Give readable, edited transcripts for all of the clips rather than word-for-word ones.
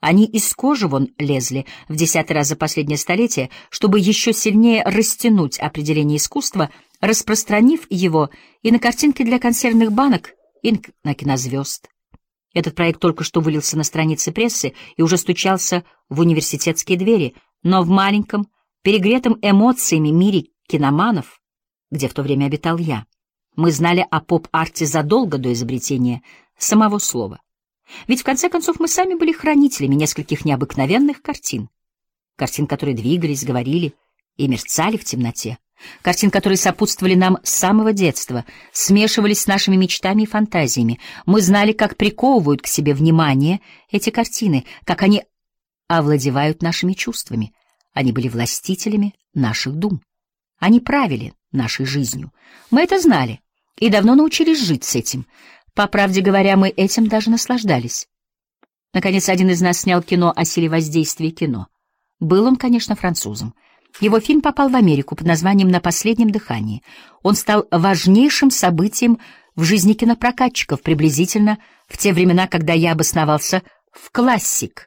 Они из кожи вон лезли в 10-й раз за последнее столетие, чтобы еще сильнее растянуть определение искусства, распространив его и на картинки для консервных банок, и на кинозвезд. Этот проект только что вылился на страницы прессы и уже стучался в университетские двери, но в маленьком, перегретом эмоциями мире киноманов, где в то время обитал я, мы знали о поп-арте задолго до изобретения самого слова. Ведь, в конце концов, мы сами были хранителями нескольких необыкновенных картин. Картин, которые двигались, говорили и мерцали в темноте. Картин, которые сопутствовали нам с самого детства, смешивались с нашими мечтами и фантазиями. Мы знали, как приковывают к себе внимание эти картины, как они овладевают нашими чувствами. Они были властителями наших дум. Они правили нашей жизнью. Мы это знали и давно научились жить с этим. По правде говоря, мы этим даже наслаждались. Наконец, один из нас снял кино о силе воздействия кино. Был он, конечно, французом. Его фильм попал в Америку под названием «На последнем дыхании». Он стал важнейшим событием в жизни кинопрокатчиков приблизительно в те времена, когда я обосновался в «Классик».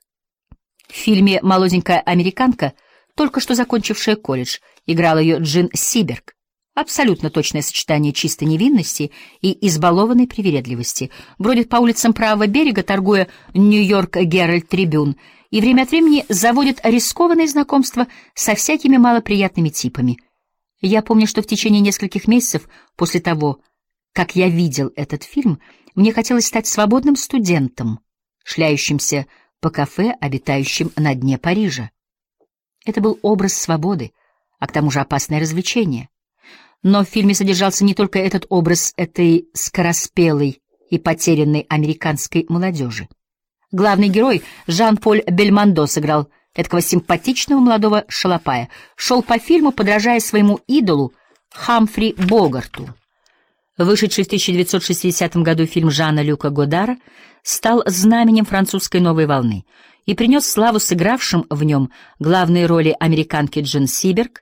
В фильме молоденькая американка, только что закончившая колледж, играла ее Джин Сиберг. Абсолютно точное сочетание чистой невинности и избалованной привередливости. Бродит по улицам правого берега, торгуя «Нью-Йорк Геральд Трибюн», и время от времени заводит рискованные знакомства со всякими малоприятными типами. Я помню, что в течение нескольких месяцев после того, как я видел этот фильм, мне хотелось стать свободным студентом, шляющимся по кафе, обитающим на дне Парижа. Это был образ свободы, а к тому же опасное развлечение. Но в фильме содержался не только этот образ этой скороспелой и потерянной американской молодежи. Главный герой Жан-Поль Бельмондо сыграл эткого симпатичного молодого шалопая, шел по фильму, подражая своему идолу Хамфри Богарту. Вышедший в 1960 году фильм Жана Люка Годара стал знаменем французской новой волны и принес славу сыгравшим в нем главные роли американки Джин Сиберг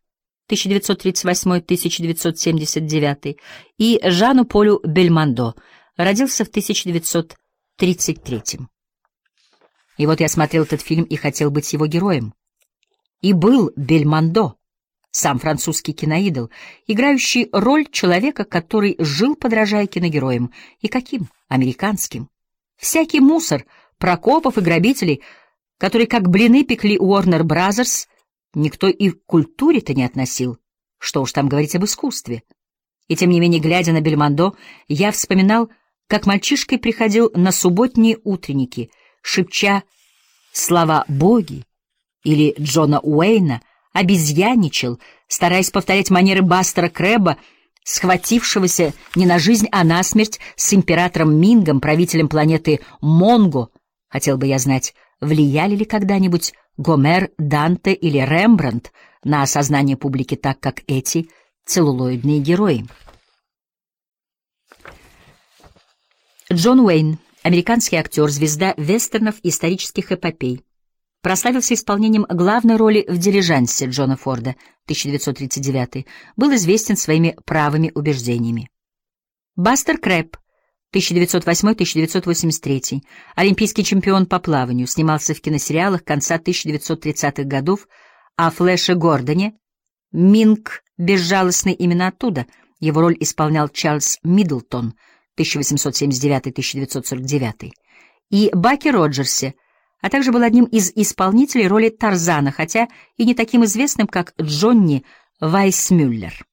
1938-1979 и Жану Полю Бельмондо, родился в 1933. И вот я смотрел этот фильм и хотел быть его героем. И был Бельмондо, сам французский киноидол, играющий роль человека, который жил, подражая киногероям. И каким? Американским. Всякий мусор, Прокопов и грабителей, которые как блины пекли Warner Brothers, никто и к культуре-то не относил. Что уж там говорить об искусстве. И тем не менее, глядя на Бельмондо, я вспоминал, как мальчишкой приходил на субботние утренники, шепча слова «боги» или Джона Уэйна, обезьяничал, стараясь повторять манеры Бастера Крэбба, схватившегося не на жизнь, а на смерть с императором Мингом, правителем планеты Монго. Хотел бы я знать, влияли ли когда-нибудь Гомер, Данте или Рембрандт на осознание публики так, как эти целлулоидные герои. Джон Уэйн, американский актер, звезда вестернов и исторических эпопей, прославился исполнением главной роли в «Дилижансе» Джона Форда, 1939, был известен своими правыми убеждениями. Бастер Крэбб, 1908-1983, олимпийский чемпион по плаванию, снимался в киносериалах конца 1930-х годов о Флэше Гордоне, «Минг безжалостный» именно оттуда, его роль исполнял Чарльз Миддлтон, 1879-1949, и Баки Роджерсе, а также был одним из исполнителей роли Тарзана, хотя и не таким известным, как Джонни Вайсмюллер.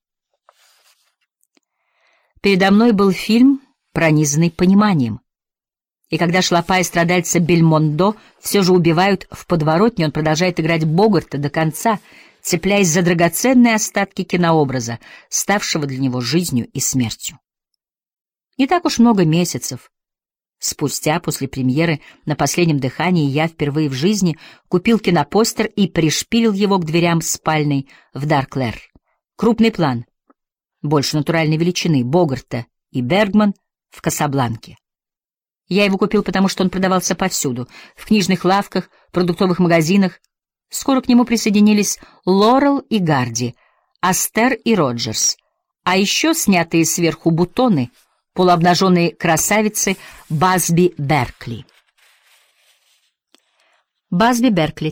Передо мной был фильм, пронизанный пониманием. И когда шлопая страдальца Бельмондо все же убивают в подворотне, он продолжает играть Богарта до конца, цепляясь за драгоценные остатки кинообраза, ставшего для него жизнью и смертью. Не так уж много месяцев спустя, после премьеры «На последнем дыхании», я впервые в жизни купил кинопостер и пришпилил его к дверям спальной в Дарклэр. Крупный план, больше натуральной величины, Богарта и Бергман в «Касабланке». Я его купил, потому что он продавался повсюду, в книжных лавках, продуктовых магазинах. Скоро к нему присоединились Лорел и Гарди, Астер и Роджерс, а еще снятые сверху бутоны — полуобнаженные красавицы Басби Беркли. Басби Беркли,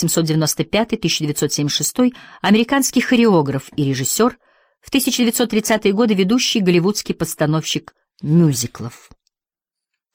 1895-1976, американский хореограф и режиссер, в 1930-е годы ведущий голливудский постановщик мюзиклов.